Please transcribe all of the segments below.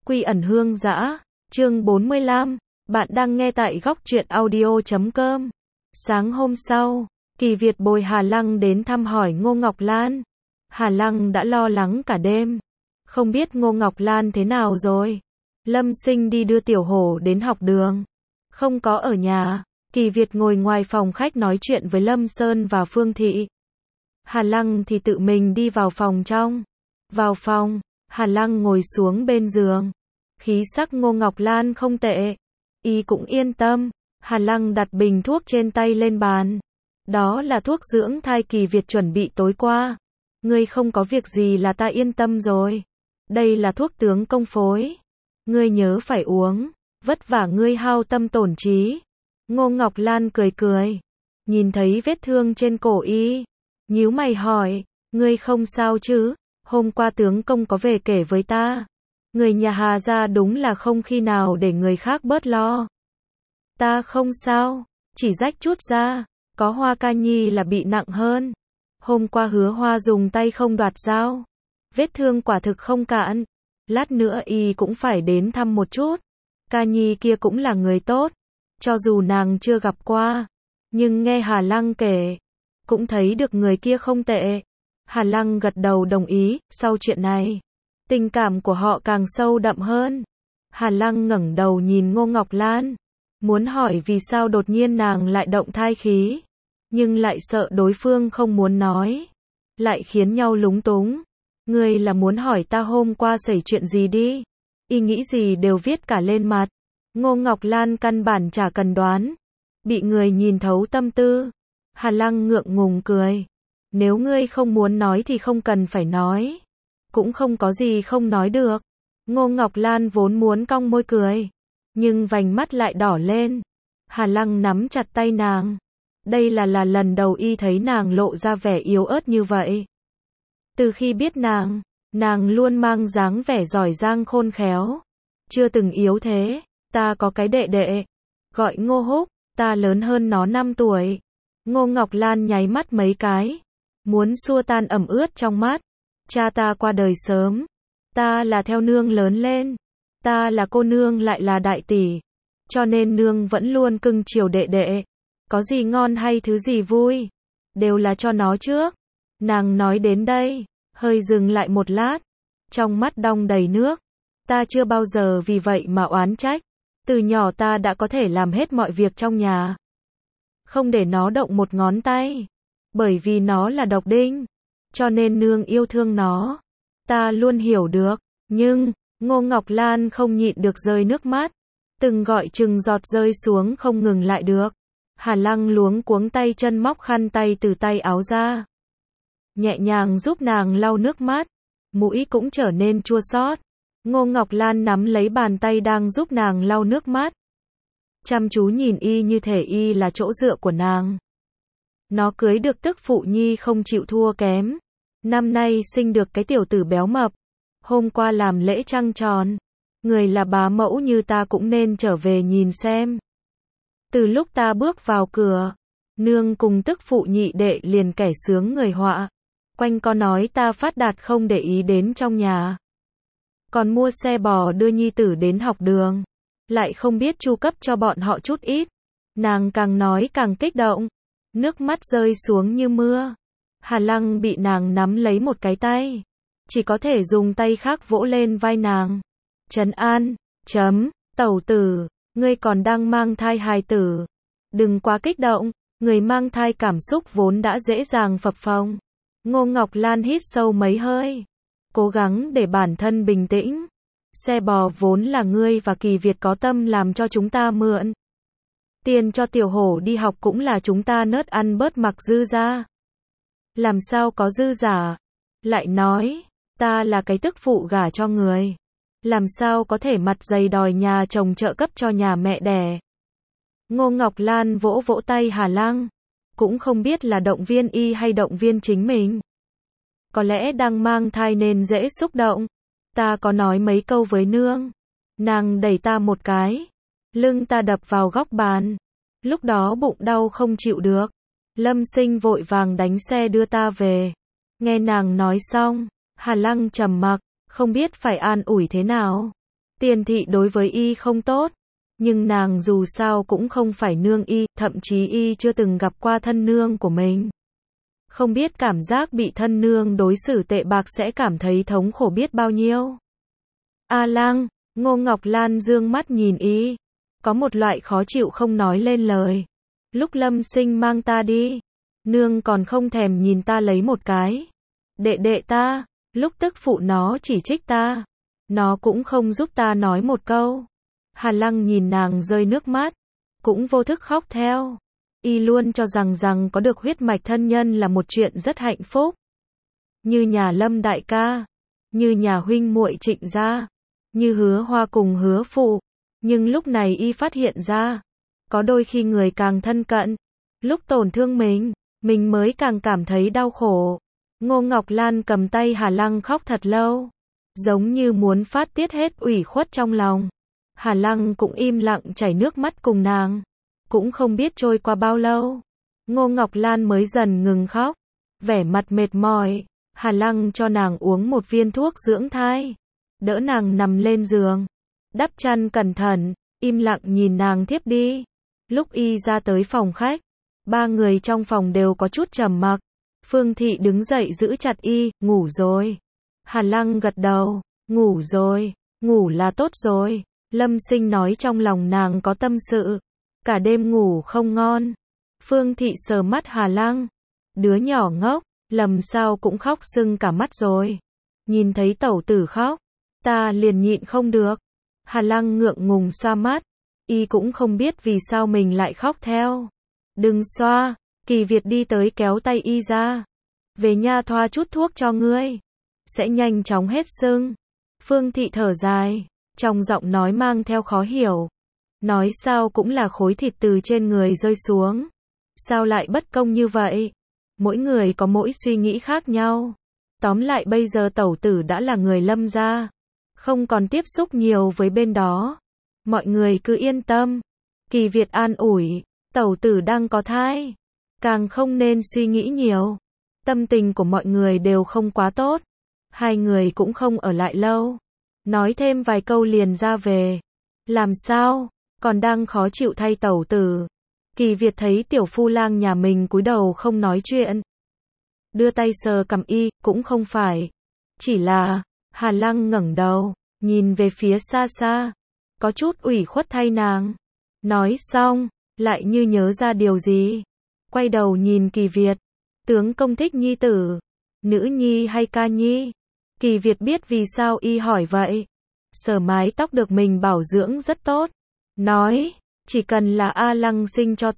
Quy ẩn hương dã, chương 45, bạn đang nghe tại góc truyện audio.com. Sáng hôm sau, Kỳ Việt bồi Hà Lăng đến thăm hỏi Ngô Ngọc Lan. Hà Lăng đã lo lắng cả đêm, không biết Ngô Ngọc Lan thế nào rồi. Lâm Sinh đi đưa Tiểu Hổ đến học đường, không có ở nhà. Kỳ Việt ngồi ngoài phòng khách nói chuyện với Lâm Sơn và Phương Thị. Hà Lăng thì tự mình đi vào phòng trong. Vào phòng, Hà Lăng ngồi xuống bên giường. Khí sắc Ngô Ngọc Lan không tệ, y cũng yên tâm. Hà Lăng đặt bình thuốc trên tay lên bàn. Đó là thuốc dưỡng thai Kỳ Việt chuẩn bị tối qua. Ngươi không có việc gì là ta yên tâm rồi. Đây là thuốc tướng công phối. Ngươi nhớ phải uống, vất vả ngươi hao tâm tổn trí. Ngô Ngọc Lan cười cười, nhìn thấy vết thương trên cổ y, nhíu mày hỏi, ngươi không sao chứ? Hôm qua tướng công có về kể với ta, người nhà Hà gia đúng là không khi nào để người khác bớt lo. Ta không sao, chỉ rách chút da, có Hoa Ca Nhi là bị nặng hơn. Hôm qua Hứa Hoa dùng tay không đoạt dao, vết thương quả thực không cạn. Lát nữa y cũng phải đến thăm một chút. Ca Nhi kia cũng là người tốt, cho dù nàng chưa gặp qua, nhưng nghe Hà Lăng kể, cũng thấy được người kia không tệ. Hà Lăng gật đầu đồng ý. Sau chuyện này, tình cảm của họ càng sâu đậm hơn. Hà Lăng ngẩng đầu nhìn Ngô Ngọc Lan, muốn hỏi vì sao đột nhiên nàng lại động thai khí, nhưng lại sợ đối phương không muốn nói, lại khiến nhau lúng túng. Ngươi là muốn hỏi ta hôm qua xảy chuyện gì đi? Y nghĩ gì đều viết cả lên mặt. Ngô Ngọc Lan căn bản chả cần đoán, bị người nhìn thấu tâm tư. Hà Lăng ngượng ngùng cười. Nếu ngươi không muốn nói thì không cần phải nói, cũng không có gì không nói được. Ngô Ngọc Lan vốn muốn cong môi cười, nhưng vành mắt lại đỏ lên. Hà Lăng nắm chặt tay nàng. Đây là lần đầu y thấy nàng lộ ra vẻ yếu ớt như vậy. Từ khi biết nàng luôn mang dáng vẻ giỏi giang khôn khéo, chưa từng yếu thế. Ta có cái đệ đệ, gọi Ngô Húc, ta lớn hơn nó 5 tuổi. Ngô Ngọc Lan nháy mắt mấy cái, muốn xua tan ẩm ướt trong mắt. Cha ta qua đời sớm, ta là theo nương lớn lên, ta là cô nương lại là đại tỷ, cho nên nương vẫn luôn cưng chiều đệ đệ. Có gì ngon hay thứ gì vui, đều là cho nó trước. Nàng nói đến đây, hơi dừng lại một lát, trong mắt đong đầy nước. Ta chưa bao giờ vì vậy mà oán trách. Từ nhỏ ta đã có thể làm hết mọi việc trong nhà, không để nó động một ngón tay. Bởi vì nó là độc đinh, cho nên nương yêu thương nó. Ta luôn hiểu được, nhưng Ngô Ngọc Lan không nhịn được rơi nước mắt, từng gọi chừng giọt rơi xuống không ngừng lại được. Hà Lăng luống cuống tay chân móc khăn tay từ tay áo ra, nhẹ nhàng giúp nàng lau nước mắt, mũi cũng trở nên chua xót. Ngô Ngọc Lan nắm lấy bàn tay đang giúp nàng lau nước mắt, chăm chú nhìn y như thể y là chỗ dựa của nàng. Nó cưới được tức phụ nhi không chịu thua kém, năm nay sinh được cái tiểu tử béo mập. Hôm qua làm lễ trăng tròn, người là bá mẫu như ta cũng nên trở về nhìn xem. Từ lúc ta bước vào cửa, nương cùng tức phụ nhị đệ liền kẻ sướng người họa, quanh co nói ta phát đạt không để ý đến trong nhà, còn mua xe bò đưa nhi tử đến học đường, lại không biết chu cấp cho bọn họ chút ít. Nàng càng nói càng kích động, nước mắt rơi xuống như mưa. Hà Lăng bị nàng nắm lấy một cái tay, chỉ có thể dùng tay khác vỗ lên vai nàng, trấn an. Tẩu tử, ngươi còn đang mang thai hài tử, đừng quá kích động. Người mang thai cảm xúc vốn đã dễ dàng phập phồng. Ngô Ngọc Lan hít sâu mấy hơi, cố gắng để bản thân bình tĩnh. Xe bò vốn là ngươi và Kỳ Việt có tâm làm cho chúng ta mượn. Tiền cho Tiểu Hổ đi học cũng là chúng ta nớt ăn bớt mặc dư ra. Làm sao có dư giả? Lại nói, ta là cái tức phụ gả cho người, làm sao có thể mặt dày đòi nhà chồng trợ cấp cho nhà mẹ đẻ. Ngô Ngọc Lan vỗ vỗ tay Hà Lăng, cũng không biết là động viên y hay động viên chính mình. Có lẽ đang mang thai nên dễ xúc động. Ta có nói mấy câu với nương, nàng đẩy ta một cái, lưng ta đập vào góc bàn, lúc đó bụng đau không chịu được. Lâm Sinh vội vàng đánh xe đưa ta về. Nghe nàng nói xong, Hà Lăng trầm mặc, không biết phải an ủi thế nào. Tiền thị đối với y không tốt, nhưng nàng dù sao cũng không phải nương y, thậm chí y chưa từng gặp qua thân nương của mình. Không biết cảm giác bị thân nương đối xử tệ bạc sẽ cảm thấy thống khổ biết bao nhiêu. A Lăng, Ngô Ngọc Lan dương mắt nhìn y, có một loại khó chịu không nói lên lời. Lúc Lâm Sinh mang ta đi, nương còn không thèm nhìn ta lấy một cái. Đệ đệ ta, lúc tức phụ nó chỉ trích ta, nó cũng không giúp ta nói một câu. Hà Lăng nhìn nàng rơi nước mắt, cũng vô thức khóc theo. Y luôn cho rằng có được huyết mạch thân nhân là một chuyện rất hạnh phúc. Như nhà Lâm đại ca, như nhà huynh muội Trịnh gia, như Hứa Hoa cùng Hứa phụ. Nhưng lúc này y phát hiện ra, có đôi khi người càng thân cận, lúc tổn thương mình mới càng cảm thấy đau khổ. Ngô Ngọc Lan cầm tay Hà Lăng khóc thật lâu, giống như muốn phát tiết hết ủy khuất trong lòng. Hà Lăng cũng im lặng chảy nước mắt cùng nàng. Cũng không biết trôi qua bao lâu, Ngô Ngọc Lan mới dần ngừng khóc, vẻ mặt mệt mỏi. Hà Lăng cho nàng uống một viên thuốc dưỡng thai, đỡ nàng nằm lên giường, đắp chăn cẩn thận, im lặng nhìn nàng thiếp đi. Lúc y ra tới phòng khách, ba người trong phòng đều có chút trầm mặc. Phương Thị đứng dậy giữ chặt y, ngủ rồi. Hà Lăng gật đầu, ngủ rồi, ngủ là tốt rồi. Lâm Sinh nói trong lòng nàng có tâm sự, cả đêm ngủ không ngon. Phương Thị sờ mắt Hà Lăng, đứa nhỏ ngốc, lầm sao cũng khóc sưng cả mắt rồi. Nhìn thấy tẩu tử khóc, ta liền nhịn không được. Hà Lăng ngượng ngùng xoa mắt, y cũng không biết vì sao mình lại khóc theo. Đừng xoa, Kỳ Việt đi tới kéo tay y ra. Về nhà thoa chút thuốc cho ngươi, sẽ nhanh chóng hết sưng. Phương Thị thở dài, trong giọng nói mang theo khó hiểu. Nói sao cũng là khối thịt từ trên người rơi xuống. Sao lại bất công như vậy? Mỗi người có mỗi suy nghĩ khác nhau. Tóm lại bây giờ tẩu tử đã là người Lâm gia, không còn tiếp xúc nhiều với bên đó. Mọi người cứ yên tâm. Kỳ Việt an ủi, tẩu tử đang có thai, càng không nên suy nghĩ nhiều. Tâm tình của mọi người đều không quá tốt. Hai người cũng không ở lại lâu, nói thêm vài câu liền ra về. Làm sao? Còn đang khó chịu thay tẩu tử. Kỳ Việt thấy tiểu phu lang nhà mình cúi đầu không nói chuyện, đưa tay sờ cằm y, cũng không phải. Chỉ là, Hà Lăng ngẩng đầu, nhìn về phía xa xa, có chút ủy khuất thay nàng. Nói xong, lại như nhớ ra điều gì, quay đầu nhìn Kỳ Việt. Tướng công thích nhi tử, nữ nhi hay ca nhi? Kỳ Việt biết vì sao y hỏi vậy. Sờ mái tóc được mình bảo dưỡng rất tốt, nói, chỉ cần là A Lăng sinh cho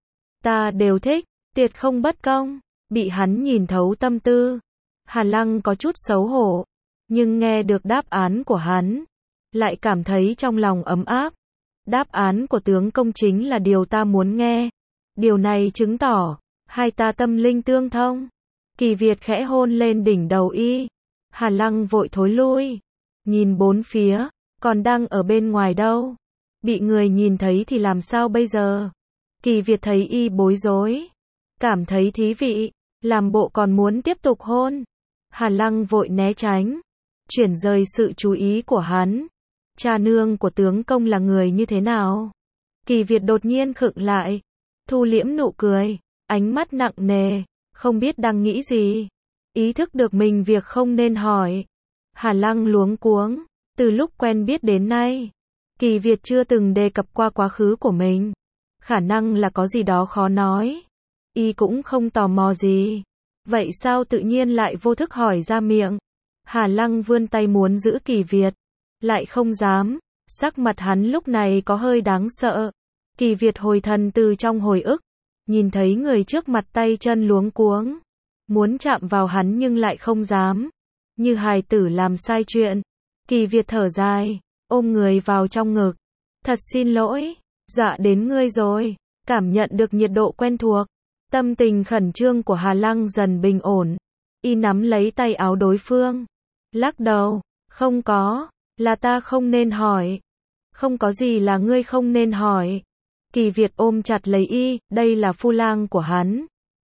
ta đều thích, tuyệt không bất công. Bị hắn nhìn thấu tâm tư, Hà Lăng có chút xấu hổ, nhưng nghe được đáp án của hắn, lại cảm thấy trong lòng ấm áp. Đáp án của tướng công chính là điều ta muốn nghe. Điều này chứng tỏ, hai ta tâm linh tương thông. Kỳ Việt khẽ hôn lên đỉnh đầu y. Hà Lăng vội thối lui, nhìn bốn phía, còn đang ở bên ngoài đâu. Bị người nhìn thấy thì làm sao bây giờ? Kỳ Việt thấy y bối rối, cảm thấy thí vị, làm bộ còn muốn tiếp tục hôn. Hà Lăng vội né tránh, chuyển rời sự chú ý của hắn. Cha nương của tướng công là người như thế nào? Kỳ Việt đột nhiên khựng lại, thu liễm nụ cười, ánh mắt nặng nề, không biết đang nghĩ gì. Ý thức được mình việc không nên hỏi. Hà Lăng luống cuống, từ lúc quen biết đến nay, Kỳ Việt chưa từng đề cập qua quá khứ của mình. Khả năng là có gì đó khó nói. Y cũng không tò mò gì. Vậy sao tự nhiên lại vô thức hỏi ra miệng? Hà Lăng vươn tay muốn giữ Kỳ Việt, lại không dám. Sắc mặt hắn lúc này có hơi đáng sợ. Kỳ Việt hồi thần từ trong hồi ức, nhìn thấy người trước mặt tay chân luống cuống, muốn chạm vào hắn nhưng lại không dám, như hài tử làm sai chuyện. Kỳ Việt thở dài, ôm người vào trong ngực. Thật xin lỗi, dọa đến ngươi rồi. Cảm nhận được nhiệt độ quen thuộc, tâm tình khẩn trương của Hà Lăng dần bình ổn. Y nắm lấy tay áo đối phương, lắc đầu, không có, là ta không nên hỏi. Không có gì là ngươi không nên hỏi. Kỳ Việt ôm chặt lấy y, đây là phu lang của hắn.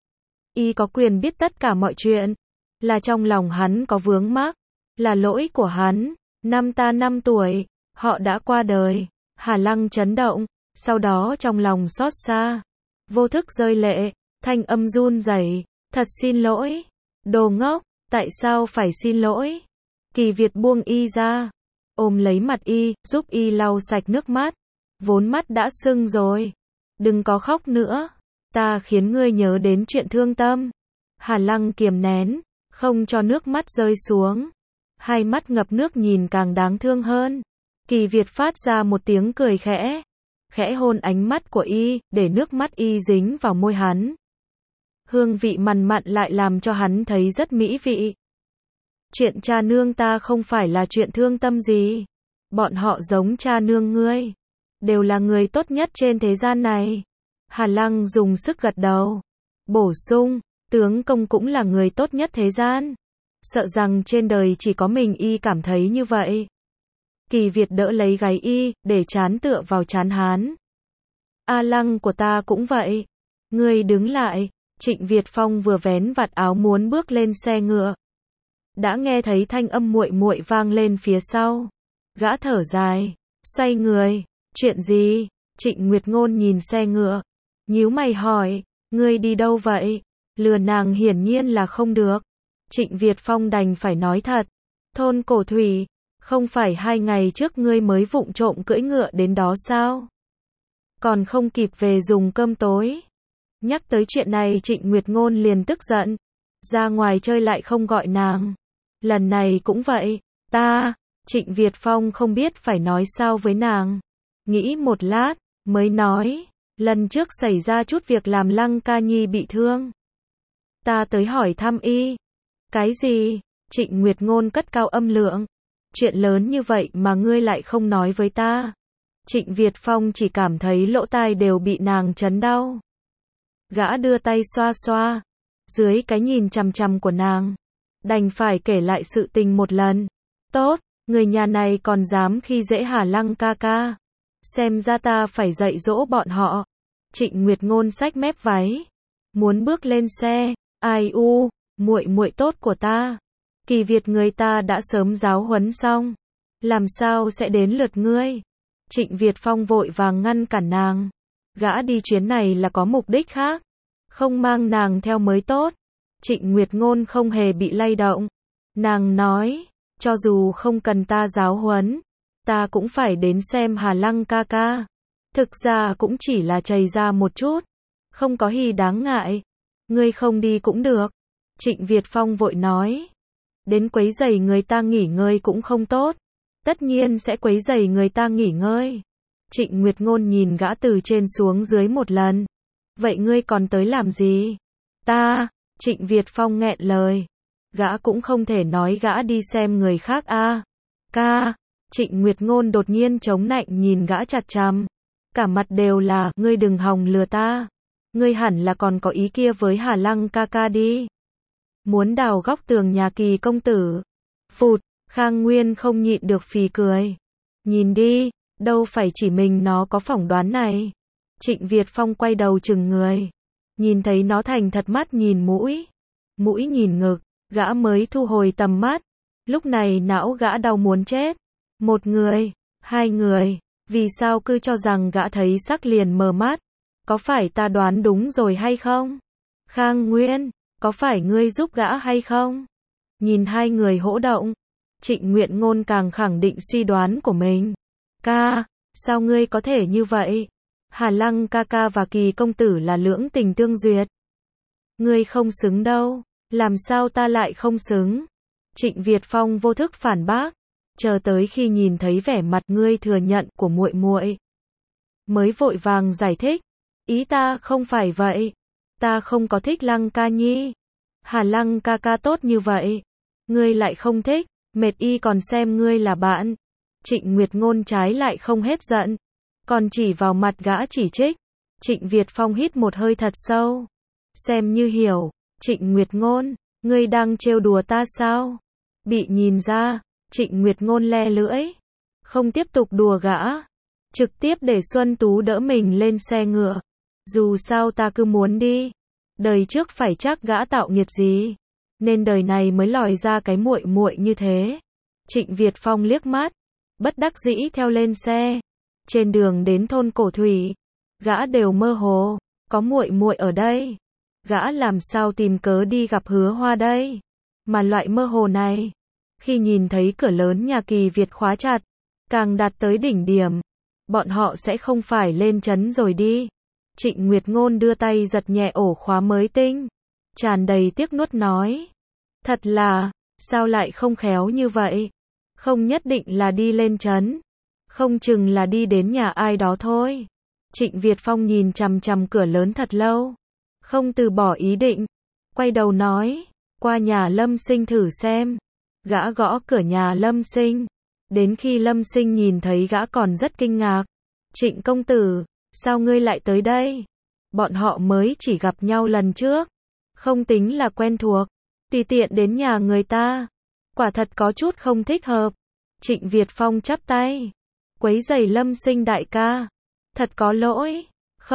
Y có quyền biết tất cả mọi chuyện. Là trong lòng hắn có vướng mắc, là lỗi của hắn. Năm ta 5 tuổi, Họ đã qua đời. Hà Lăng chấn động, sau đó trong lòng xót xa. Vô thức rơi lệ, thanh âm run rẩy, thật xin lỗi. Đồ ngốc, tại sao phải xin lỗi? Kỳ Việt buông y ra, ôm lấy mặt y, giúp y lau sạch nước mắt. Vốn mắt đã sưng rồi. Đừng có khóc nữa. Ta khiến ngươi nhớ đến chuyện thương tâm. Hà Lăng kiềm nén, không cho nước mắt rơi xuống. Hai mắt ngập nước nhìn càng đáng thương hơn. Kỳ Việt phát ra một tiếng cười khẽ. Khẽ hôn ánh mắt của y, để nước mắt y dính vào môi hắn. Hương vị mặn mặn lại làm cho hắn thấy rất mỹ vị. Chuyện cha nương ta không phải là chuyện thương tâm gì. Bọn họ giống cha nương ngươi. Đều là người tốt nhất trên thế gian này. Hà Lăng dùng sức gật đầu. Bổ sung, tướng công cũng là người tốt nhất thế gian. Sợ rằng trên đời chỉ có mình y cảm thấy như vậy. Kỳ Việt đỡ lấy gáy y, để trán tựa vào trán hắn. A Lăng của ta cũng vậy. Ngươi đứng lại. Trịnh Việt Phong vừa vén vạt áo muốn bước lên xe ngựa. Đã nghe thấy thanh âm muội muội vang lên phía sau. Gã thở dài, xoay người. Chuyện gì? Trịnh Nguyệt Ngôn nhìn xe ngựa, nhíu mày hỏi, ngươi đi đâu vậy? Lừa nàng hiển nhiên là không được. Trịnh Việt Phong đành phải nói thật. Thôn Cổ Thủy, không phải 2 ngày trước ngươi mới vụng trộm cưỡi ngựa đến đó sao? Còn không kịp về dùng cơm tối. Nhắc tới chuyện này Trịnh Nguyệt Ngôn liền tức giận. Ra ngoài chơi lại không gọi nàng. Lần này cũng vậy. Trịnh Việt Phong không biết phải nói sao với nàng. Nghĩ một lát, mới nói. Lần trước xảy ra chút việc làm Lăng Ca Nhi bị thương. Ta tới hỏi thăm y. Cái gì? Trịnh Nguyệt Ngôn cất cao âm lượng. Chuyện lớn như vậy mà ngươi lại không nói với ta. Trịnh Việt Phong chỉ cảm thấy lỗ tai đều bị nàng chấn đau. Gã đưa tay xoa xoa. Dưới cái nhìn chằm chằm của nàng. Đành phải kể lại sự tình một lần. Tốt, người nhà này còn dám khi dễ Hà Lăng ca ca. Xem ra ta phải dạy dỗ bọn họ. Trịnh Nguyệt Ngôn xách mép váy. Muốn bước lên xe. Ai u, muội muội tốt của ta. Kỳ Việt người ta đã sớm giáo huấn xong. Làm sao sẽ đến lượt ngươi? Trịnh Việt Phong vội vàng ngăn cản nàng. Gã đi chuyến này là có mục đích khác. Không mang nàng theo mới tốt. Trịnh Nguyệt Ngôn không hề bị lay động. Nàng nói, cho dù không cần ta giáo huấn, ta cũng phải đến xem Hà Lăng ca ca. Thực ra cũng chỉ là chầy ra một chút. Không có gì đáng ngại. Ngươi không đi cũng được. Trịnh Việt Phong vội nói. Đến quấy rầy người ta nghỉ ngơi cũng không tốt. Tất nhiên sẽ quấy rầy người ta nghỉ ngơi. Trịnh Nguyệt Ngôn nhìn gã từ trên xuống dưới một lần. Vậy ngươi còn tới làm gì? Trịnh Việt Phong nghẹn lời. Gã cũng không thể nói gã đi xem người khác ca. Trịnh Nguyệt Ngôn đột nhiên chống nạnh nhìn gã chặt chằm. Cả mặt đều là, ngươi đừng hòng lừa ta. Ngươi hẳn là còn có ý kia với Hà Lăng ca ca đi. Muốn đào góc tường nhà Kỳ công tử. Phụt, Khang Nguyên không nhịn được phì cười. Nhìn đi, đâu phải chỉ mình nó có phỏng đoán này. Trịnh Việt Phong quay đầu chừng người. Nhìn thấy nó thành thật mắt nhìn mũi. Mũi nhìn ngực, gã mới thu hồi tầm mắt. Lúc này não gã đau muốn chết. 1 người, 2 người, vì sao cứ cho rằng gã thấy sắc liền mờ mắt? Có phải ta đoán đúng rồi hay không? Khang Nguyên, có phải ngươi giúp gã hay không? Nhìn 2 người hỗ động, Trịnh Nguyệt Ngôn càng khẳng định suy đoán của mình. Sao ngươi có thể như vậy? Hà Lăng ca ca và Kỳ công tử là lưỡng tình tương duyệt. Ngươi không xứng đâu. Làm sao ta lại không xứng? Trịnh Việt Phong vô thức phản bác. Chờ tới khi nhìn thấy vẻ mặt ngươi thừa nhận của muội muội, mới vội vàng giải thích. Ý ta không phải vậy. Ta không có thích Lăng ca nhi. Hà Lăng ca ca tốt như vậy. Ngươi lại không thích, mệt y còn xem ngươi là bạn. Trịnh Nguyệt Ngôn trái lại không hết giận. Còn chỉ vào mặt gã chỉ trích. Trịnh Việt Phong hít một hơi thật sâu. Xem như hiểu. Trịnh Nguyệt Ngôn, ngươi đang trêu đùa ta sao? Bị nhìn ra, Trịnh Nguyệt Ngôn le lưỡi. Không tiếp tục đùa gã. Trực tiếp để Xuân Tú đỡ mình lên xe ngựa. Dù sao ta cứ muốn đi. Đời trước phải chắc gã tạo nghiệt gì. Nên đời này mới lòi ra cái muội muội như thế. Trịnh Việt Phong liếc mắt. bất đắc dĩ theo lên xe. Trên đường đến thôn Cổ Thủy, gã đều mơ hồ, có muội muội ở đây, gã làm sao tìm cớ đi gặp Hứa Hoa đây? Mà loại mơ hồ này, khi nhìn thấy cửa lớn nhà Kỳ Việt khóa chặt, càng đạt tới đỉnh điểm, bọn họ sẽ không phải lên trấn rồi đi. Trịnh Nguyệt Ngôn đưa tay giật nhẹ ổ khóa mới tinh, tràn đầy tiếc nuốt nói, thật là, sao lại không khéo như vậy? Không nhất định là đi lên trấn, không chừng là đi đến nhà ai đó thôi. Trịnh Việt Phong nhìn chằm chằm cửa lớn thật lâu, không từ bỏ ý định, quay đầu nói, qua nhà Lâm Sinh thử xem. Gã gõ cửa nhà Lâm Sinh, đến khi Lâm Sinh nhìn thấy gã còn rất kinh ngạc. Trịnh công tử, sao ngươi lại tới đây? Bọn họ mới chỉ gặp nhau lần trước, không tính là quen thuộc, tùy tiện đến nhà người ta, quả thật có chút không thích hợp. Trịnh Việt Phong chắp tay, quấy rầy Lâm Sinh đại ca, thật có lỗi.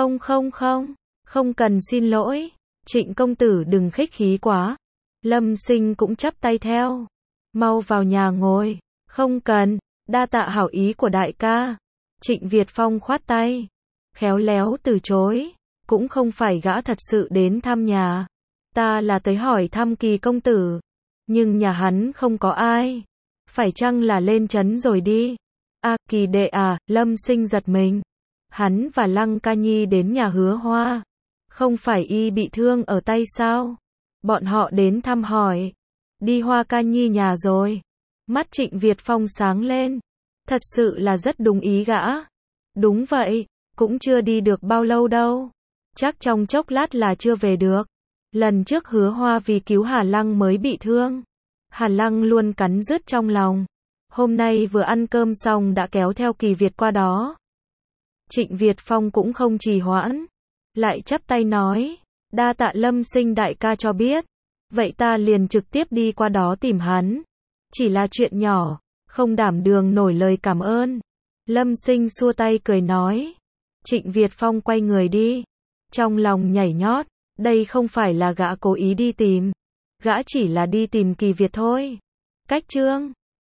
Không cần xin lỗi, Trịnh công tử đừng khách khí quá. Lâm Sinh cũng chắp tay theo, mau vào nhà ngồi. Không cần, đa tạ hảo ý của đại ca. Trịnh Việt Phong khoát tay, khéo léo từ chối, cũng không phải gã thật sự đến thăm nhà, ta là tới hỏi thăm Kỳ công tử, nhưng nhà hắn không có ai, phải chăng là lên trấn rồi đi? A, Kỳ đệ à? Lâm Sinh giật mình, hắn và Lăng Ca Nhi đến nhà Hứa Hoa, không phải y bị thương ở tay sao? Bọn họ đến thăm hỏi, đi Hoa Ca Nhi nhà rồi. Mắt Trịnh Việt Phong sáng lên, thật sự là rất đúng ý gã. Đúng vậy, cũng chưa đi được bao lâu đâu, chắc trong chốc lát là chưa về được. Lần trước Hứa Hoa vì cứu Hà Lăng mới bị thương, Hà Lăng luôn cắn rứt trong lòng, hôm nay vừa ăn cơm xong đã kéo theo Kỳ Việt qua đó. Trịnh Việt Phong cũng không trì hoãn, lại chắp tay nói, đa tạ Lâm Sinh đại ca cho biết, vậy ta liền trực tiếp đi qua đó tìm hắn. Chỉ là chuyện nhỏ, không đảm đường nổi lời cảm ơn. Lâm Sinh xua tay cười nói. Trịnh Việt Phong quay người đi, trong lòng nhảy nhót, đây không phải là gã cố ý đi tìm, gã chỉ là đi tìm Kỳ Việt thôi. Cách chương